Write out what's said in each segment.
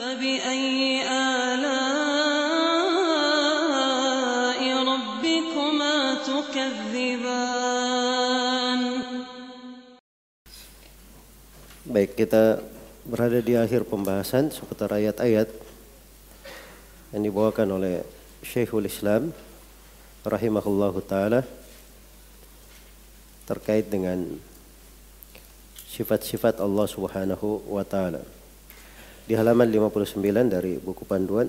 فبأي آلاء ربكما تكذبان. Baik, kita berada di akhir pembahasan seputar ayat-ayat yang dibawakan oleh Syekhul Islam rahimahullahu ta'ala terkait dengan sifat-sifat Allah subhanahu wa ta'ala. Di halaman 59 dari buku panduan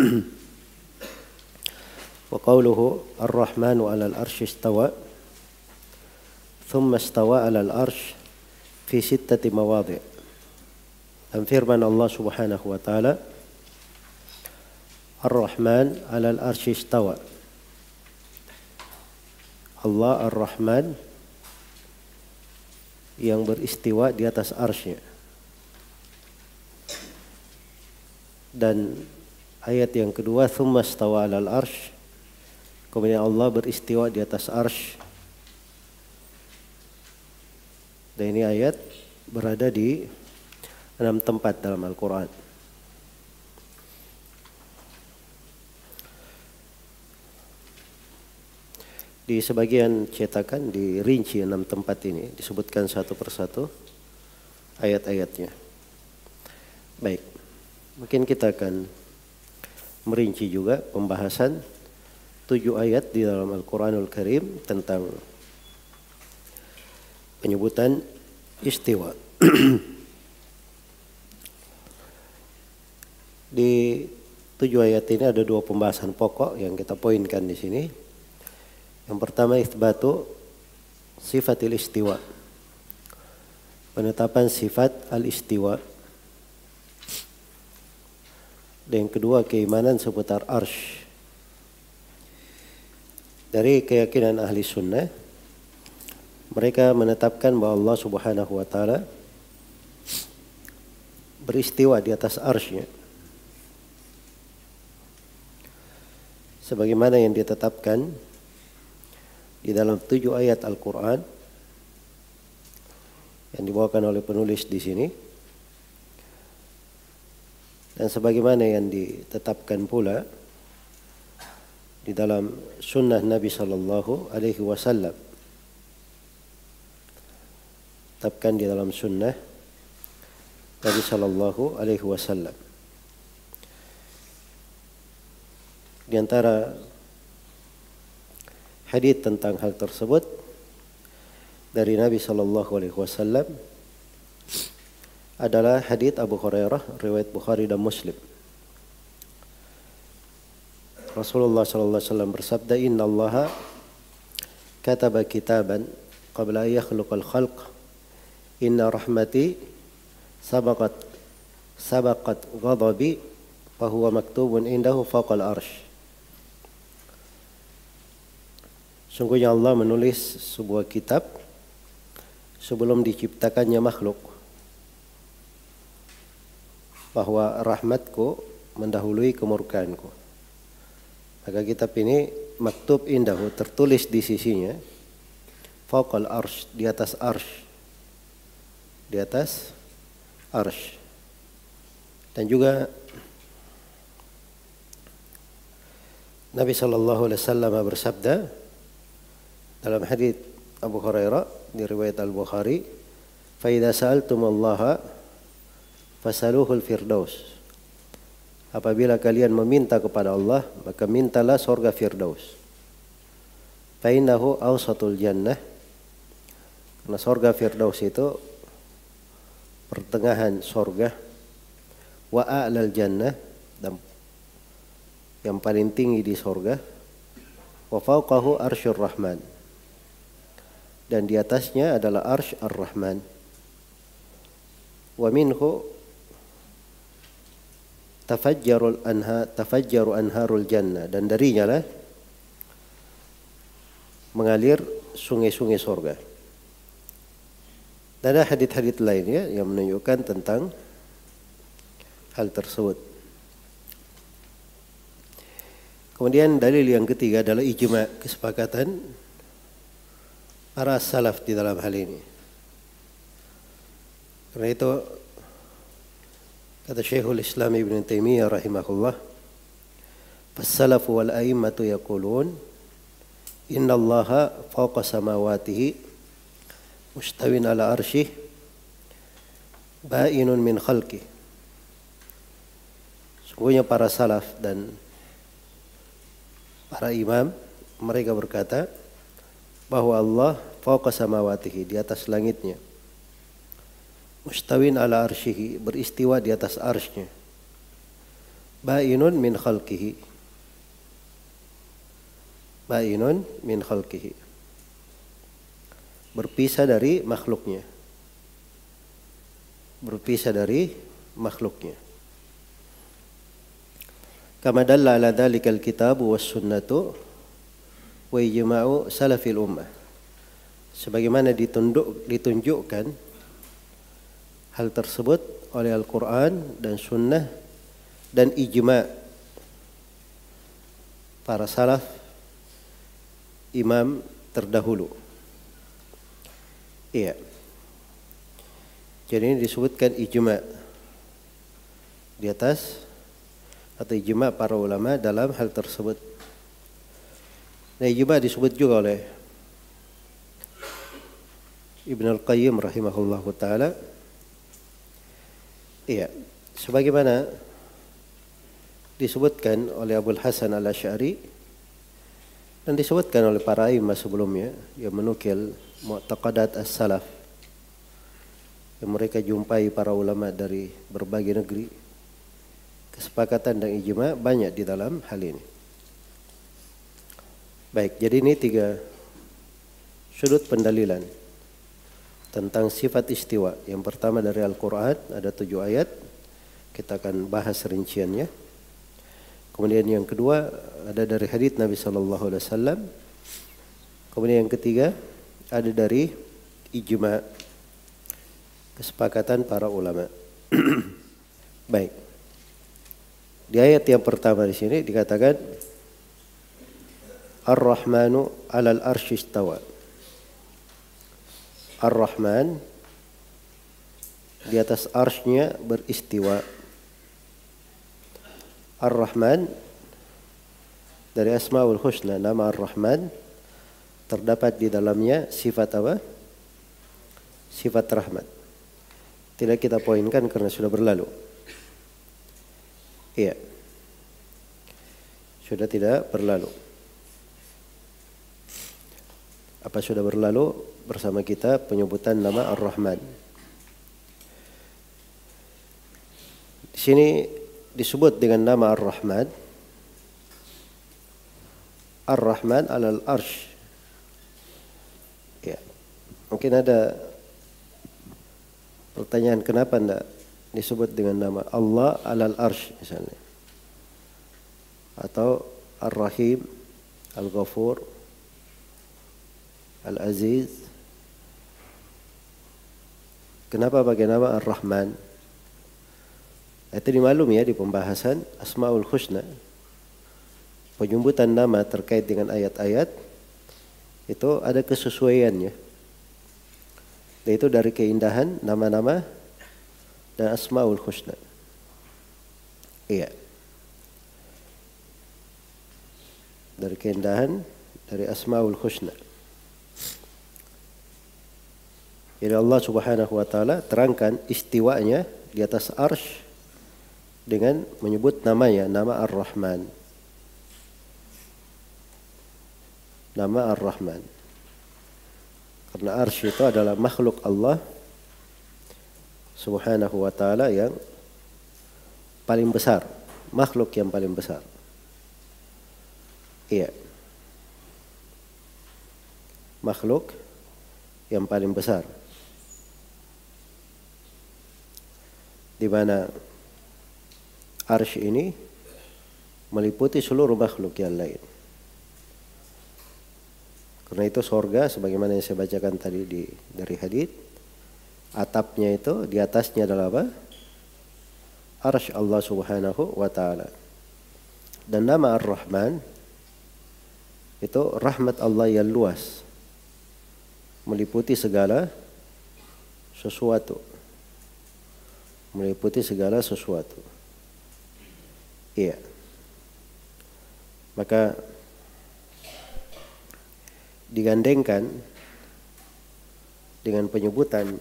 wa qawluhu ar-Rahmanu 'alal arsy istawa thumma istawa 'alal arsy fi sittati mawadhi'. Dan firman Allah subhanahu wa ta'ala ar-Rahman 'alal arsy istawa. Allah ar-Rahman yang beristiwa di atas arsy-Nya. Dan ayat yang kedua thumma istawa 'alal arsy, kemudian Allah beristiwa di atas arsy. Dan ini ayat berada di 6 tempat dalam Al-Quran. Di sebagian cetakan dirinci 6 tempat ini, disebutkan satu persatu ayat-ayatnya. Baik, mungkin kita akan merinci juga pembahasan 7 ayat di dalam Al-Quranul Karim tentang penyebutan istiwa. Di 7 ayat ini ada 2 pembahasan pokok yang kita poinkan di sini. Yang pertama itsbatu sifatil istiwa, penetapan sifat al-istiwa. Dan yang kedua keimanan seputar arsy. Dari keyakinan ahli sunnah, mereka menetapkan bahwa Allah subhanahu wa ta'ala beristiwa di atas arsy-Nya, sebagaimana yang ditetapkan di dalam 7 ayat Al-Quran yang dibawakan oleh penulis di sini, dan sebagaimana yang ditetapkan pula di dalam sunnah Nabi sallallahu alaihi wasallam. Tetapkan di dalam sunnah Nabi sallallahu alaihi wasallam. Di antara hadits tentang hal tersebut dari Nabi sallallahu alaihi wasallam adalah hadits Abu Hurairah riwayat Bukhari dan Muslim. Rasulullah sallallahu alaihi wasallam bersabda, "Innallaha kataba kitaban qabla an yakhluqal khalq. Inna rahmati sabaqat ghadabi fa huwa maktubun indahu fawqal arsy." Sungguhnya Allah menulis sebuah kitab sebelum diciptakannya makhluk, bahwa rahmatku mendahului kemurkaanku. Maka kitab ini maktub indahu, tertulis di sisinya, fawqal arsy, di atas arsy. Di atas arsy. Dan juga Nabi sallallahu alaihi wasallam bersabda dalam hadits Abu Hurairah di riwayat Al-Bukhari, "Fa idza sa'altumullaha fasaluhul firdaus." Apabila kalian meminta kepada Allah, maka mintalah surga Firdaus. Fa innahu awsatul jannah. Karena surga Firdaus itu pertengahan surga. Wa a'lal jannah, dan yang paling tinggi di surga. Wa fawqahu arsyur rahman, dan di atasnya adalah arsy ar-Rahman. Wa minhu tafajjaru anharul jannah, dan darinya lah mengalir sungai-sungai surga. Dan ada hadits-hadits lainnya yang menunjukkan tentang hal tersebut. Kemudian dalil yang ketiga adalah ijma', kesepakatan para salaf di dalam hal ini. Karena itu Kata Syekhul Islam Ibn Taimiyah rahimahullah, "Fas-salafu wal a'immatu yaqulun inna Allaha fawqa samawatihi mustawin ala arsyih ba'inun min khalqih." Sungguhnya para salaf dan para imam mereka berkata bahwa Allah fawqa samawatihi, di atas langitnya, mustawin ala arsyihi, beristiwa di atas arsy-Nya, ba'inun min khalqihi, ba'inun min khalqihi, berpisah dari makhluknya, berpisah dari makhluknya. Kama dalla ala dzalikal kitabu was sunnatu wa ijma'u salafil ummah, sebagaimana ditunjukkan hal tersebut oleh Al-Quran dan Sunnah dan ijma' para salaf imam terdahulu. Iya. Jadi ini disebutkan ijma' di atas atau ijma' para ulama dalam hal tersebut. Nah, ijma' disebut juga oleh Ibn Al-Qayyim rahimahullahu ta'ala. Iya, sebagaimana disebutkan oleh Abul Hasan Al-Asy'ari dan disebutkan oleh para imam sebelumnya yang menukil mu'taqadat as-salaf yang mereka jumpai para ulama dari berbagai negeri. Kesepakatan dan ijma' banyak di dalam hal ini. Baik, jadi ini 3 sudut pendalilan tentang sifat istiwa. Yang pertama dari Al-Quran, ada 7 ayat, kita akan bahas rinciannya. Kemudian yang kedua ada dari hadits Nabi SAW. Kemudian yang ketiga ada dari ijma', kesepakatan para ulama. Baik, di ayat yang pertama di sini dikatakan Ar-Rahmanu 'alal arsy istawa. Ar-Rahman di atas arsy-Nya beristiwa. Ar-Rahman dari Asmaul Husna, nama Ar-Rahman terdapat di dalamnya sifat apa? Sifat rahmat. Tidak kita poinkan karena sudah berlalu. Iya. Sudah tidak berlalu. Apa sudah berlalu bersama kita penyebutan nama Ar-Rahman. Di sini disebut dengan nama Ar-Rahman. Ar-Rahman 'alal arsy. Ya. Mungkin ada pertanyaan, kenapa enggak disebut dengan nama Allah 'alal arsy misalnya? Atau Ar-Rahim, Al-Ghafur, Al-Aziz. Kenapa pakai nama Ar-Rahman? Itu dimaklum ya di pembahasan Asmaul Husna. Penyebutan nama terkait dengan ayat-ayat itu ada kesesuaiannya. Yaitu dari keindahan nama-nama dan Asmaul Husna. Iya. Dari keindahan dari Asmaul Husna. Jadi Allah Subhanahu wa taala terangkan istiwanya di atas arsy dengan menyebut namanya, nama Ar-Rahman. Nama Ar-Rahman. Karena arsy itu adalah makhluk Allah Subhanahu wa taala yang paling besar, makhluk yang paling besar. Iya. Makhluk yang paling besar. Di mana arsy ini meliputi seluruh makhluk yang lain. Karena itu sorga, sebagaimana yang saya bacakan tadi dari hadits, atapnya itu di atasnya adalah apa? Arsy Allah Subhanahu wa taala. Dan nama Ar-Rahman itu rahmat Allah yang luas, meliputi segala sesuatu. meliputi segala sesuatu. Iya. Maka digandengkan dengan penyebutan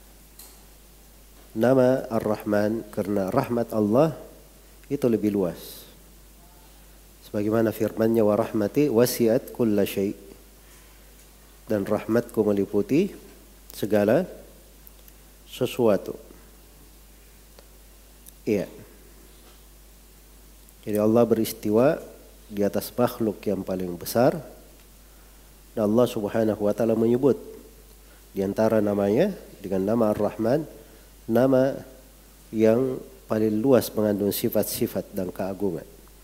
nama Ar-Rahman karena rahmat Allah itu lebih luas. Sebagaimana firman-Nya wa rahmati wasi'at kulla syai'. Dan rahmatku meliputi segala sesuatu. Iya. Jadi Allah beristiwa di atas makhluk yang paling besar. Dan Allah Subhanahu wa taala menyebut di antara namanya dengan nama Ar-Rahman, nama yang paling luas mengandung sifat-sifat dan keagungan.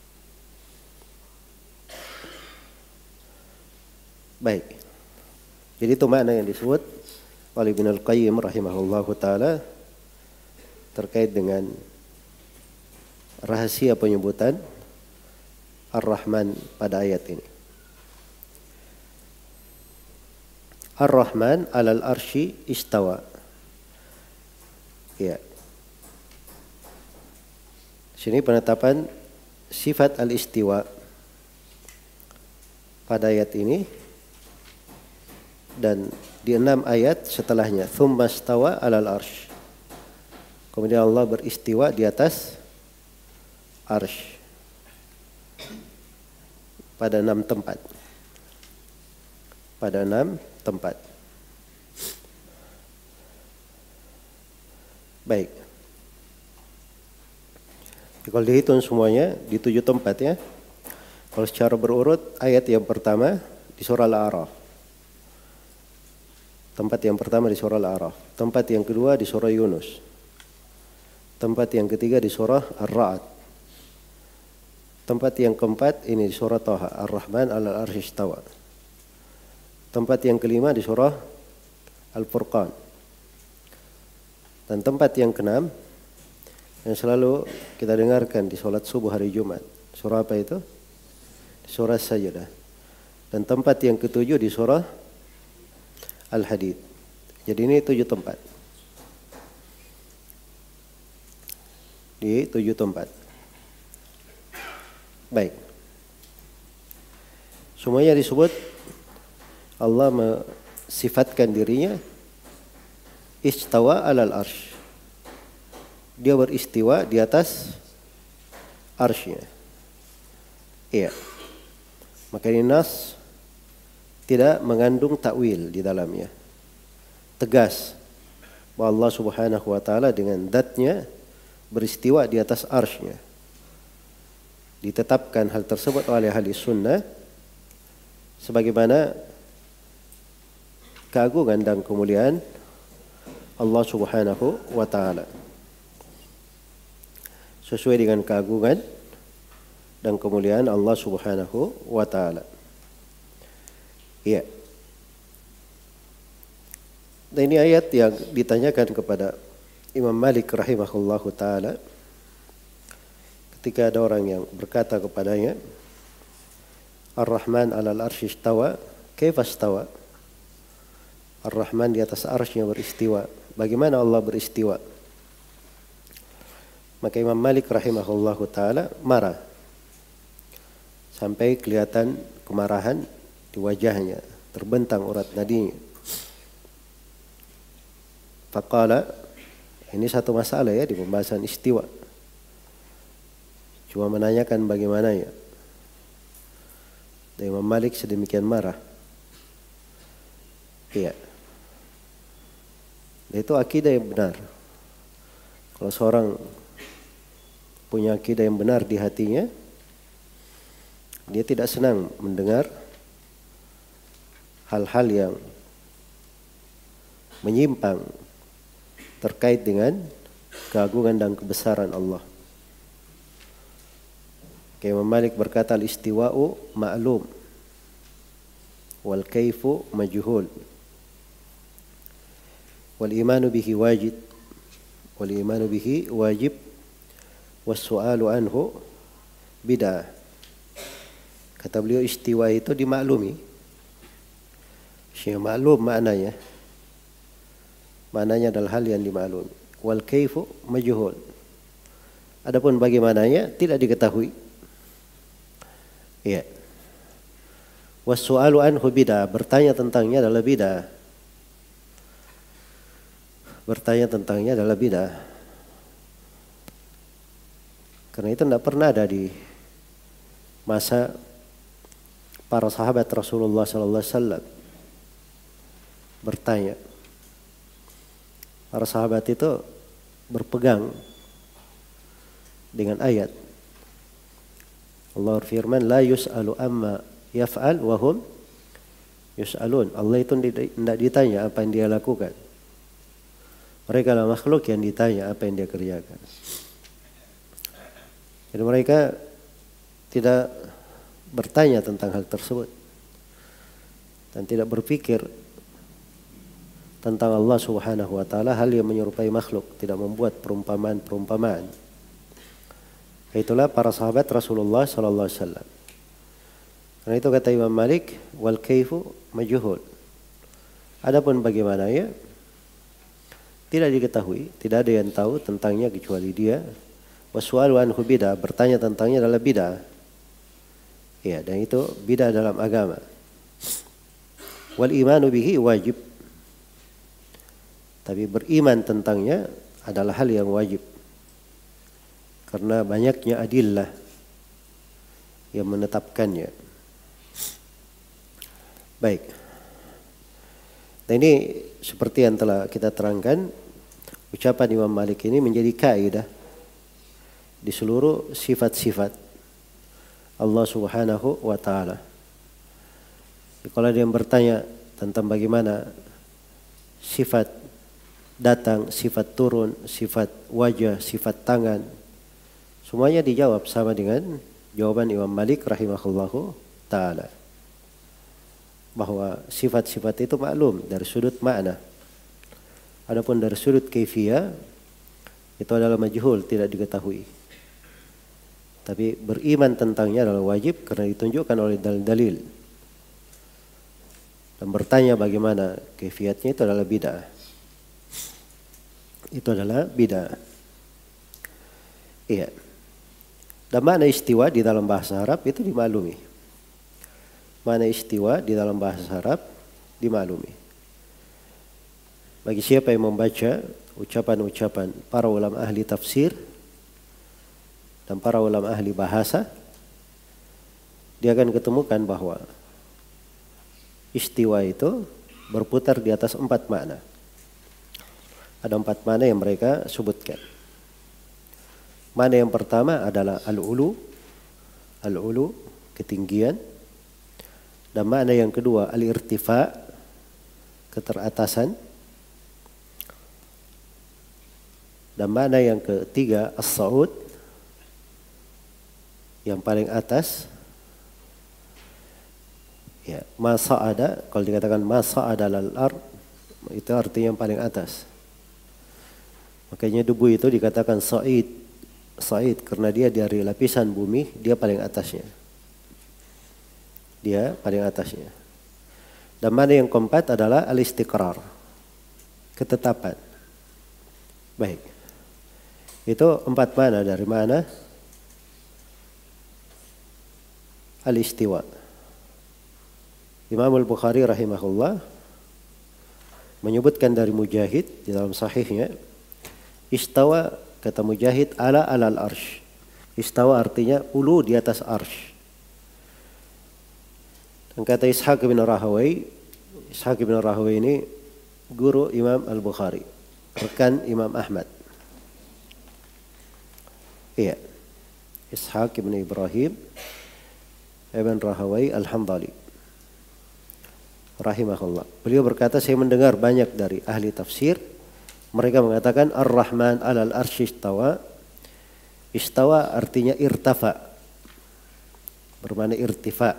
Baik. Jadi itu makna yang disebut oleh Ibnu Al-Qayyim rahimahullahu taala terkait dengan rahasia penyebutan Ar-Rahman pada ayat ini. Ar-Rahman 'alal arsy istawa. Ya. Sini penetapan sifat al-istiwa pada ayat ini dan di 6 ayat setelahnya tsumma stawa 'alal arsy. Kemudian Allah beristiwa di atas arsy pada 6 tempat. Pada 6 tempat. Baik. Kalau dihitung semuanya di 7 tempat ya. Kalau secara berurut ayat yang pertama di surah Al-A'raf. Tempat yang pertama di surah Al-A'raf. Tempat yang kedua di surah Yunus. Tempat yang ketiga di surah Ar-Ra'd. Tempat yang keempat ini di surah Taha, Ar-Rahman 'alal arsy istawa. Tempat yang kelima di surah Al-Furqan. Dan tempat yang keenam yang selalu kita dengarkan di sholat subuh hari Jumat. Surah apa itu? Surah Sajdah. Dan tempat yang ketujuh di surah Al-Hadid. Jadi ini 7 tempat. Di 7 tempat. Baik. Semuanya disebut Allah mensifatkan dirinya istawa 'alal arsy. Dia beristiwa di atas arsy-Nya. Iya. Maka ini nas tidak mengandung takwil di dalamnya. Tegas bahwa Allah Subhanahu wa taala dengan zat-Nya beristiwa di atas arsy-Nya. Ditetapkan hal tersebut oleh ahli sunnah sebagaimana keagungan dan kemuliaan Allah Subhanahu wa taala. Sesuai dengan keagungan dan kemuliaan Allah Subhanahu wa taala. Iya. Dan ini ayat yang ditanyakan kepada Imam Malik rahimahullahu taala ketika ada orang yang berkata kepadanya, Ar-Rahman 'alal arsy istawa, kaifa istawa? Ar-Rahman di atas arsy-Nya beristiwa. Bagaimana Allah beristiwa? Maka Imam Malik rahimahullahu taala marah sampai kelihatan kemarahan di wajahnya, terbentang urat nadinya. Faqala, ini satu masalah ya di pembahasan istiwa. Cuma menanyakan bagaimananya. Dan Imam Malik sedemikian marah. Iya. Dan itu akidah yang benar. Kalau seorang punya akidah yang benar di hatinya, dia tidak senang mendengar hal-hal yang menyimpang terkait dengan keagungan dan kebesaran Allah. Imam Malik berkata al-istiwa'u ma'lum wal kaifu majhul wal imanu bihi wajib was su'alu anhu bid'ah. Kata beliau istiwa itu dimaklumi. Syekh maklum maknanya. Maknanya adalah hal yang dimaklumi. wal kaifu majhul. Adapun bagaimananya tidak diketahui. Iya. Was-su'alu anhu bid'ah, bertanya tentangnya adalah bid'ah. Bertanya tentangnya adalah bid'ah. Karena itu tidak pernah ada di masa para sahabat Rasulullah sallallahu alaihi wasallam bertanya. Para sahabat itu berpegang dengan ayat Allah berfirman, la yus'alu amma yaf'al wa hum yus'alun. Allah itu tidak ditanya apa yang dia lakukan. Mereka adalah makhluk yang ditanya apa yang dia kerjakan. Jadi mereka tidak bertanya tentang hal tersebut dan tidak berpikir tentang Allah Subhanahu wa taala hal yang menyerupai makhluk, tidak membuat perumpamaan-perumpamaan. Itulah para sahabat Rasulullah sallallahu alaihi wasallam. Karena itu kata Imam Malik, wal kaifu majhul. Adapun bagaimananya tidak diketahui, tidak ada yang tahu tentangnya kecuali dia. Waswalu anhu bid'ah, bertanya tentangnya adalah bid'ah. Ya, dan itu bid'ah dalam agama. Wal imanu bihi wajib. Tapi beriman tentangnya adalah hal yang wajib. Karena banyaknya adillah yang menetapkannya. Baik. Nah ini seperti yang telah kita terangkan, ucapan Imam Malik ini menjadi kaidah di seluruh sifat-sifat Allah Subhanahu wa taala. Kalau ada yang bertanya tentang bagaimana sifat datang, sifat turun, sifat wajah, sifat tangan, semuanya dijawab sama dengan jawaban Imam Malik rahimahullahu ta'ala. Bahwa sifat-sifat itu maklum dari sudut makna. Adapun dari sudut kaifiyah, itu adalah majhul, tidak diketahui. Tapi beriman tentangnya adalah wajib karena ditunjukkan oleh dalil-dalil. Dan bertanya bagaimana kaifiyatnya itu adalah bid'ah. Itu adalah bid'ah. Iya. Dan makna istiwa di dalam bahasa Arab itu dimaklumi. Makna istiwa di dalam bahasa Arab dimaklumi. Bagi siapa yang membaca ucapan-ucapan para ulama ahli tafsir dan para ulama ahli bahasa, dia akan ketemukan bahwa istiwa itu berputar di atas 4 makna. Ada 4 makna yang mereka sebutkan. Makna yang pertama adalah al-ulu, ketinggian. Dan makna yang kedua al-irtifa, keteratasan. Dan makna yang ketiga as-sa'ud, yang paling atas. Ya, ma sa'ada, kalau dikatakan ma sa'ada lal-ard, itu artinya yang paling atas. Makanya debu itu dikatakan sa'id karena dia dari lapisan bumi, dia paling atasnya. Dia paling atasnya. Dan mana yang keempat adalah al-istiqrar, ketetapan. Baik. Itu 4 mana dari mana al-istiwa. Imam Al-Bukhari rahimahullah menyebutkan dari Mujahid di dalam sahihnya, istawa, kata Mujahid, ala alal arsh. Istawa artinya ulu di atas arsh. Dan kata Ishaq bin Rahawai ini guru Imam Al-Bukhari, rekan Imam Ahmad. Iya. Ishaq bin Ibrahim ibn Rahawai Al-Hambali rahimahullah. Beliau berkata, saya mendengar banyak dari ahli tafsir, mereka mengatakan Ar-Rahman alal arsy istawa. Istawa artinya irtafa, bermakna irtifa.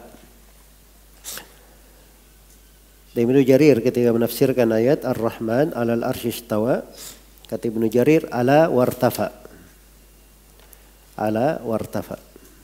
Dan Ibnu Jarir ketika menafsirkan ayat Ar-Rahman alal arsy istawa, kata Ibnu Jarir ala wartafa. Ala wartafa.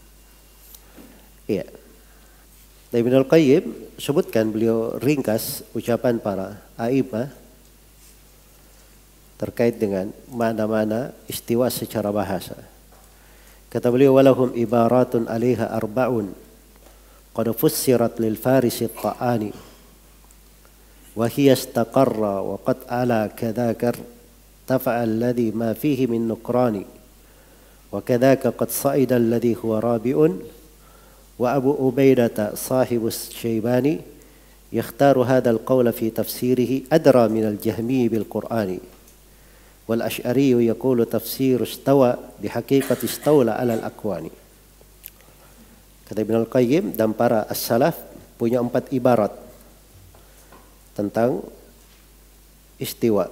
Iya. Dan Ibnu Al-Qayyim sebutkan, beliau ringkas ucapan para a'imah terkait dengan mana-mana istiwa secara bahasa. Kata beliau, walahum ibaratun 'alaiha arba'un qad fussirat lil farisi at-ta'ani wa hiya istaqarra wa qad ala kadzakar tafa'a alladhi ma fihi min nukrani wa kadzaka qad sa'ida alladhi huwa rabi'un wa Abu Ubaidah sahibus Syaibani yakhtaru hadzal qawla fi tafsirihi adra min al-Jahmi bil Qur'ani wal Asy'ari yaqulu tafsir istawa bihaqiqati istawla 'ala al-akwani. Kata Ibnu Al-Qayyim, dan para as-salaf punya 4 ibarat tentang istiwa.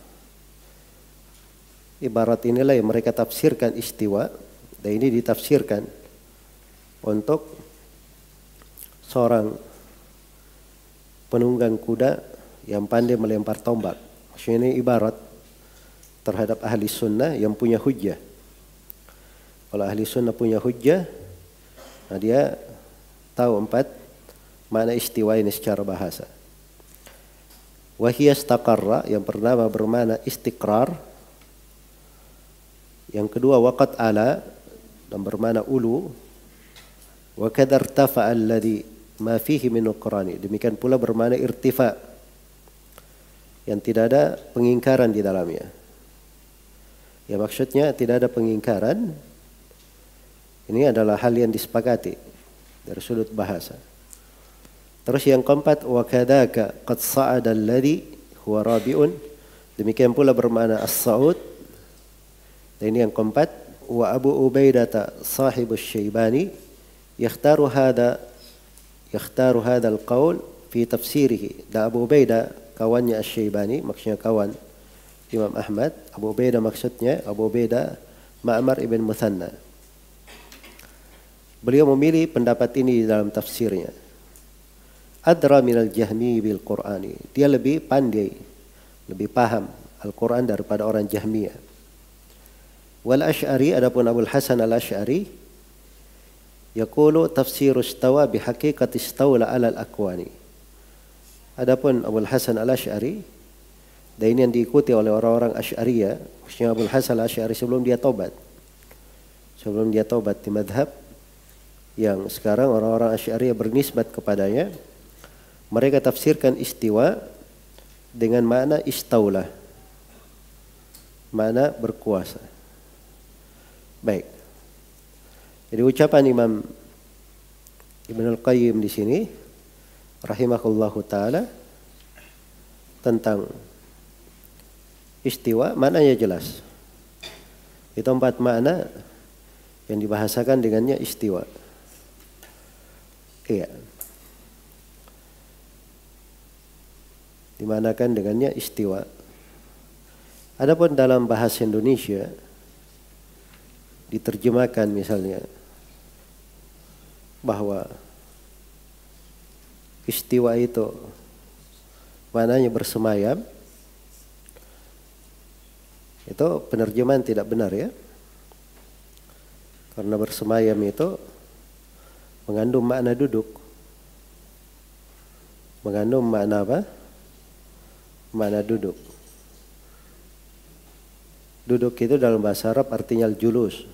Ibarat inilah yang mereka tafsirkan istiwa, dan ini ditafsirkan untuk seorang penunggang kuda yang pandai melempar tombak. Maksudnya ini ibarat terhadap ahli sunnah yang punya hujjah. Kalau ahli sunnah punya hujjah, nah dia tahu 4 makna istiwa ini secara bahasa. Wahiyya istaqarra, yang pertama bermakna istiqrar. Yang kedua waqat ala, dan bermakna ulu. Wa kadar tafa alladhi ma fihi min nuqrani, demikian pula bermakna irtifa, yang tidak ada pengingkaran di dalamnya. Ya, maksudnya tidak ada pengingkaran. Ini adalah hal yang disepakati dari sudut bahasa. Terus yang keempat, wa kadzaka qad sa'ada alladhi huwa rabi'un, demikian pula bermakna as-sa'ud. Dan ini yang keempat, wa Abu Ubaidah sahibus Syaibani yakhtaru hadha al-qaul fi tafsirihi. Dan Abu Ubaidah kawannya Asy-Syaibani, maksudnya kawan Imam Ahmad. Abu Ubaidah maksudnya Abu Ubaidah Ma'mar ibn Muthanna. Beliau memilih pendapat ini di dalam tafsirnya. Adra minal Jahmi bil Qur'ani, dia lebih pandai, lebih paham Al-Quran daripada orang Jahmiyah. Wal Asy'ari, adapun Abul Hasan Al-Asy'ari, yaqulu tafsir istawa bihaqiqati istawla 'ala al-akwani. Adapun Abul Hasan Al-Asy'ari, dan ini yang diikuti oleh orang-orang Asy'ariyah, khususnya Abul Hasan Al-Asy'ari sebelum dia taubat di madhab yang sekarang orang-orang Asy'ariyah bernisbat kepadanya. Mereka tafsirkan istiwa dengan makna istaulah, makna berkuasa. Baik. Jadi ucapan Imam Ibnu Al-Qayyim di sini rahimahullahu taala tentang istiwa, maknanya jelas. Itu 4 makna yang dibahasakan dengannya istiwa. Iya. Dimanakan dengannya istiwa. Adapun dalam bahasa Indonesia diterjemahkan misalnya bahwa istiwa itu maknanya bersemayam, itu penerjemahan tidak benar ya. Karena bersemayam itu mengandung makna duduk. Mengandung makna apa? Makna duduk. Duduk itu dalam bahasa Arab artinya al-julus.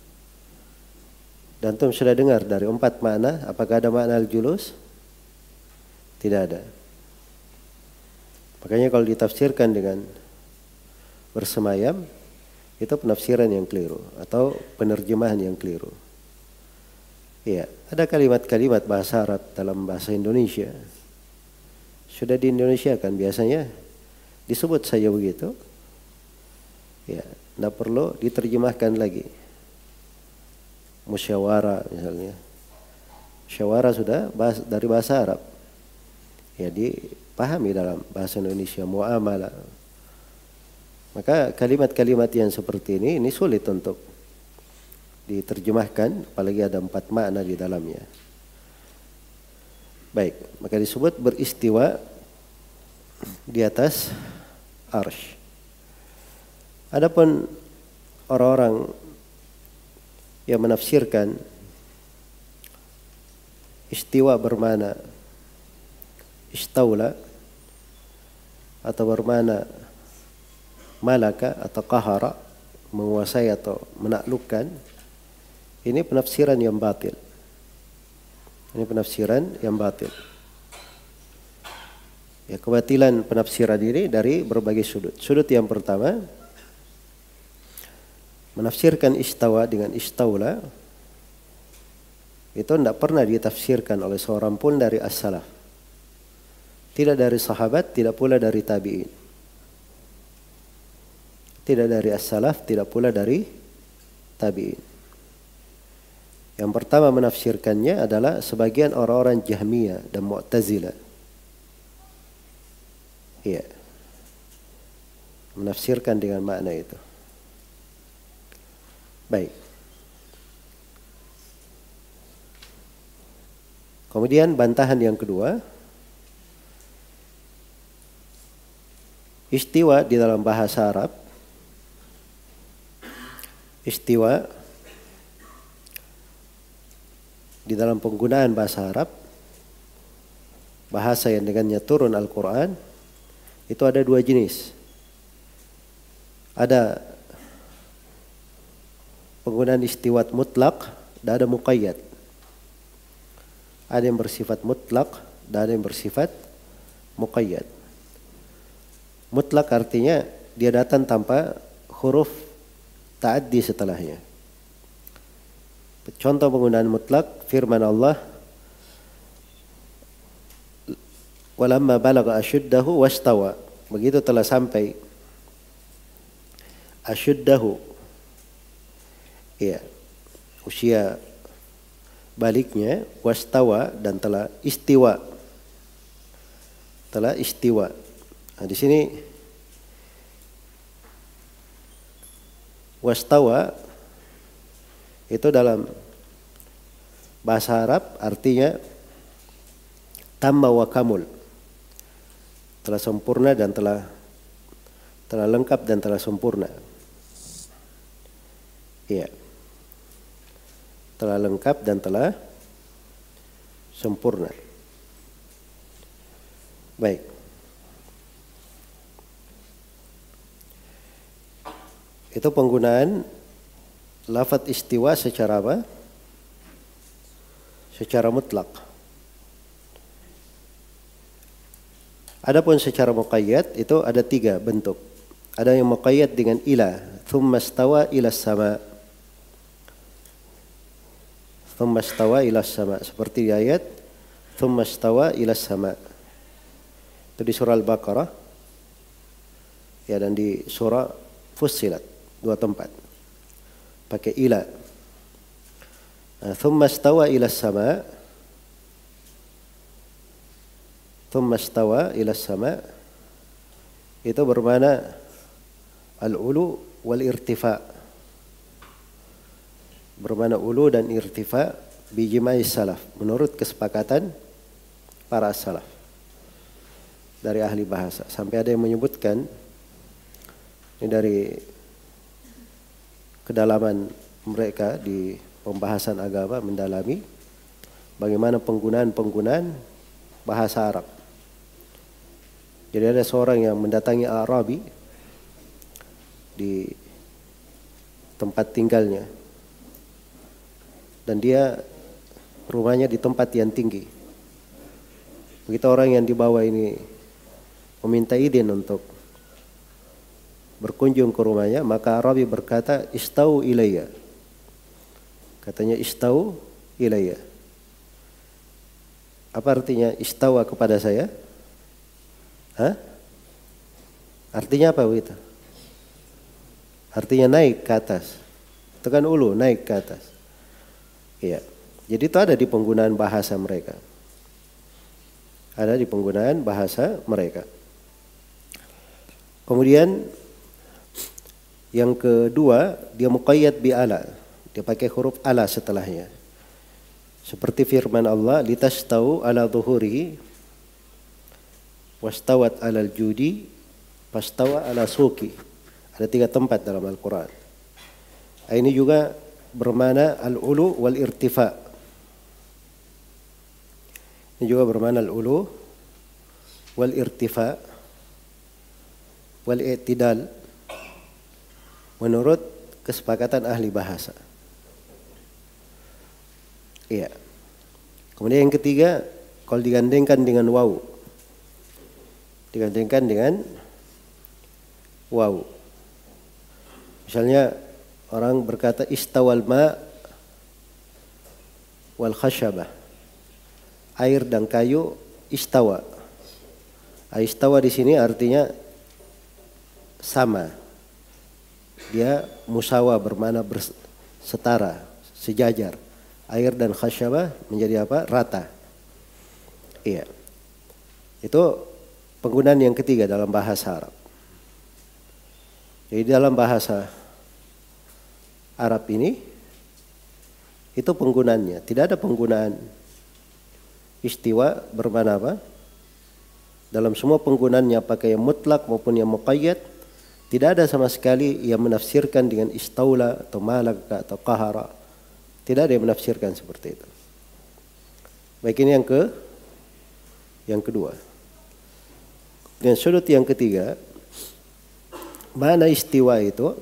Dan antum sudah dengar dari 4 makna, apakah ada makna al-julus? Tidak ada. Makanya kalau ditafsirkan dengan bersemayam, itu penafsiran yang keliru atau penerjemahan yang keliru. Iya, ada kalimat-kalimat bahasa Arab dalam bahasa Indonesia. Sudah di Indonesia kan biasanya disebut saja begitu. Ya, tidak perlu diterjemahkan lagi. Musyawarah misalnya. Musyawarah sudah dari bahasa Arab. Ya, dipahami dalam bahasa Indonesia, muamalah. Maka kalimat-kalimat yang seperti ini sulit untuk diterjemahkan, apalagi ada 4 makna di dalamnya. Baik, maka disebut beristiwa di atas arsy. Adapun orang-orang yang menafsirkan istiwa bermakna istaula atau bermakna malaka atau qahara, menguasai atau menaklukkan, ini penafsiran yang batil. Ini penafsiran yang batil. Ya, kebatilan penafsiran ini dari berbagai sudut. Sudut yang pertama, menafsirkan istawa dengan istaula itu tidak pernah ditafsirkan oleh seorang pun dari as-salaf. Tidak dari sahabat, tidak pula dari tabi'in. Tidak dari as-salaf, tidak pula dari tabi'in. Yang pertama menafsirkannya adalah sebagian orang-orang Jahmiyah dan Mu'tazilah. Iya. Menafsirkan dengan makna itu. Baik. Kemudian bantahan yang kedua, istiwa di dalam bahasa Arab, istiwa di dalam penggunaan bahasa Arab, bahasa yang dengannya turun Al-Quran, itu ada dua jenis. Ada penggunaan istiwa mutlak dan ada muqayyad. Ada yang bersifat mutlak dan ada yang bersifat muqayyad. Mutlak artinya dia datang tanpa huruf ta'addi setelahnya. Contoh penggunaan mutlak firman Allah, walamma balagha asyuddahu wastawa. Begitu telah sampai asyuddahu, ya, usia baliknya, wastawa, dan telah istiwa. Telah istiwa. Nah, di sini wastawa itu dalam bahasa Arab artinya tamma wa kamul. Telah sempurna dan telah lengkap dan telah sempurna. Iya. Telah lengkap dan telah sempurna. Baik. Itu penggunaan lafadz istiwa secara apa? Secara mutlak. Adapun secara muqayyad itu ada tiga bentuk. Ada yang muqayyad dengan ila, thumma stawa ila sama. Thumma stawa ila sama, seperti di ayat thumma stawa ila sama. Itu di surah Al-Baqarah. Ya, dan di surah Fussilat, dua tempat. Pakai ila. Thumma stawa ila sama. Thumma stawa ila sama itu bermakna al-ulu wal irtifa. Bermakna ulu dan irtifa bijma'i salaf, menurut kesepakatan para salaf dari ahli bahasa. Sampai ada yang menyebutkan ini dari kedalaman mereka di pembahasan agama, mendalami bagaimana penggunaan bahasa Arab. Jadi ada seorang yang mendatangi Arabi di tempat tinggalnya, dan dia rumahnya di tempat yang tinggi. Begitu orang yang dibawa ini meminta izin untuk berkunjung ke rumahnya, maka Arabi berkata, istau ilayya. Katanya, istau ilayya. Apa artinya istawa kepada saya? Hah? Artinya apa begitu? Artinya naik ke atas. Itu kan ulu, naik ke atas. Iya. Jadi itu ada di penggunaan bahasa mereka. Ada di penggunaan bahasa mereka. Kemudian yang kedua, dia muqayyad bi ala. Dia pakai huruf ala setelahnya. Seperti firman Allah, litastau ala zuhurihi wastawat alal judi pastawa ala suki. Ada tiga tempat dalam Al-Quran. Ini juga bermakna al-ulu wal irtifa. Ini juga bermakna al-ulu wal irtifa wal i'tidal. menurut kesepakatan ahli bahasa. Iya. Kemudian yang ketiga, kalau digandengkan dengan waw. Digandengkan dengan waw. Misalnya orang berkata istawal ma wal khashabah. Air dan kayu istawa. Istawa di sini artinya sama. Dia musawa, bermakna setara, sejajar. Air dan khashabah menjadi apa? Rata. Iya. Itu penggunaan yang ketiga dalam bahasa Arab. Jadi dalam bahasa Arab ini itu penggunaannya. Tidak ada penggunaan istiwa bermakna apa? Dalam semua penggunaannya pakai yang mutlak maupun yang muqayyad, tidak ada sama sekali yang menafsirkan dengan istaula atau malaka atau qahara. Tidak ada yang menafsirkan seperti itu. Baik, ini yang kedua. Dan sudut yang ketiga, mana istiwa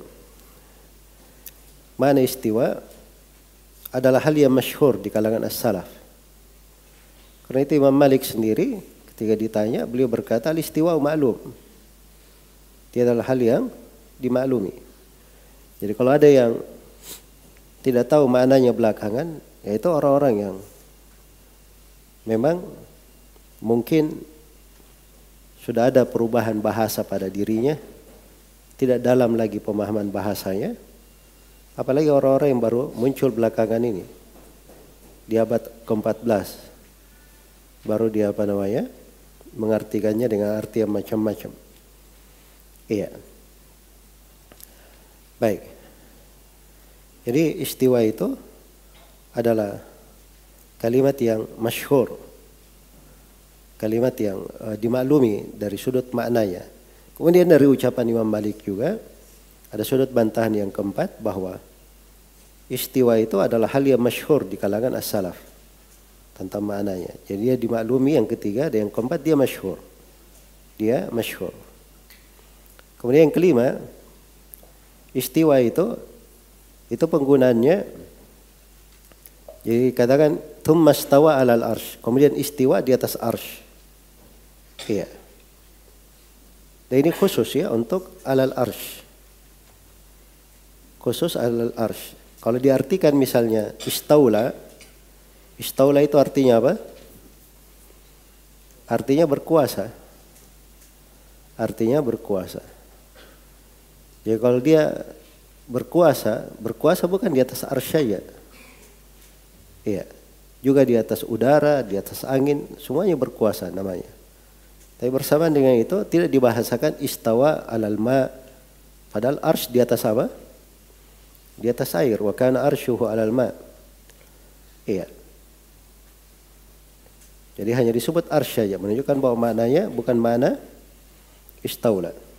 adalah hal yang masyhur di kalangan as-salaf. Karena itu Imam Malik sendiri ketika ditanya, beliau berkata al-istiwa ma'lum. Dia adalah hal yang dimaklumi. Jadi kalau ada yang tidak tahu maknanya belakangan, yaitu orang-orang yang memang mungkin sudah ada perubahan bahasa pada dirinya, tidak dalam lagi pemahaman bahasanya, apalagi orang-orang yang baru muncul belakangan ini di abad ke-14, baru dia mengartikannya dengan arti yang macam-macam. Iya. Baik. Jadi istiwa itu adalah kalimat yang masyhur, kalimat yang dimaklumi dari sudut maknanya. Kemudian dari ucapan Imam Malik juga ada sudut bantahan yang keempat, bahwa istiwa itu adalah hal yang masyhur di kalangan as-salaf tentang maknanya. Jadi dia dimaklumi, yang ketiga, dan yang keempat dia masyhur. Dia masyhur. Kemudian yang kelima, istiwa itu penggunaannya, jadi katakan thumma stawa alal arsh, kemudian istiwa di atas arsh. Iya. Dan ini khusus ya untuk alal arsh. Khusus alal arsh. Kalau diartikan misalnya istaula itu artinya apa? Artinya berkuasa. Artinya berkuasa. Jadi kalau dia berkuasa bukan di atas arsy saja. Iya. Juga di atas udara, di atas angin, semuanya berkuasa namanya. Tapi bersamaan dengan itu tidak dibahasakan istawa alal ma, padahal arsy di atas apa? Di atas air. Wa kana arsyuhu alal ma. Iya. Jadi hanya disebut arsy saja, menunjukkan bahwa maknanya bukan makna istaula.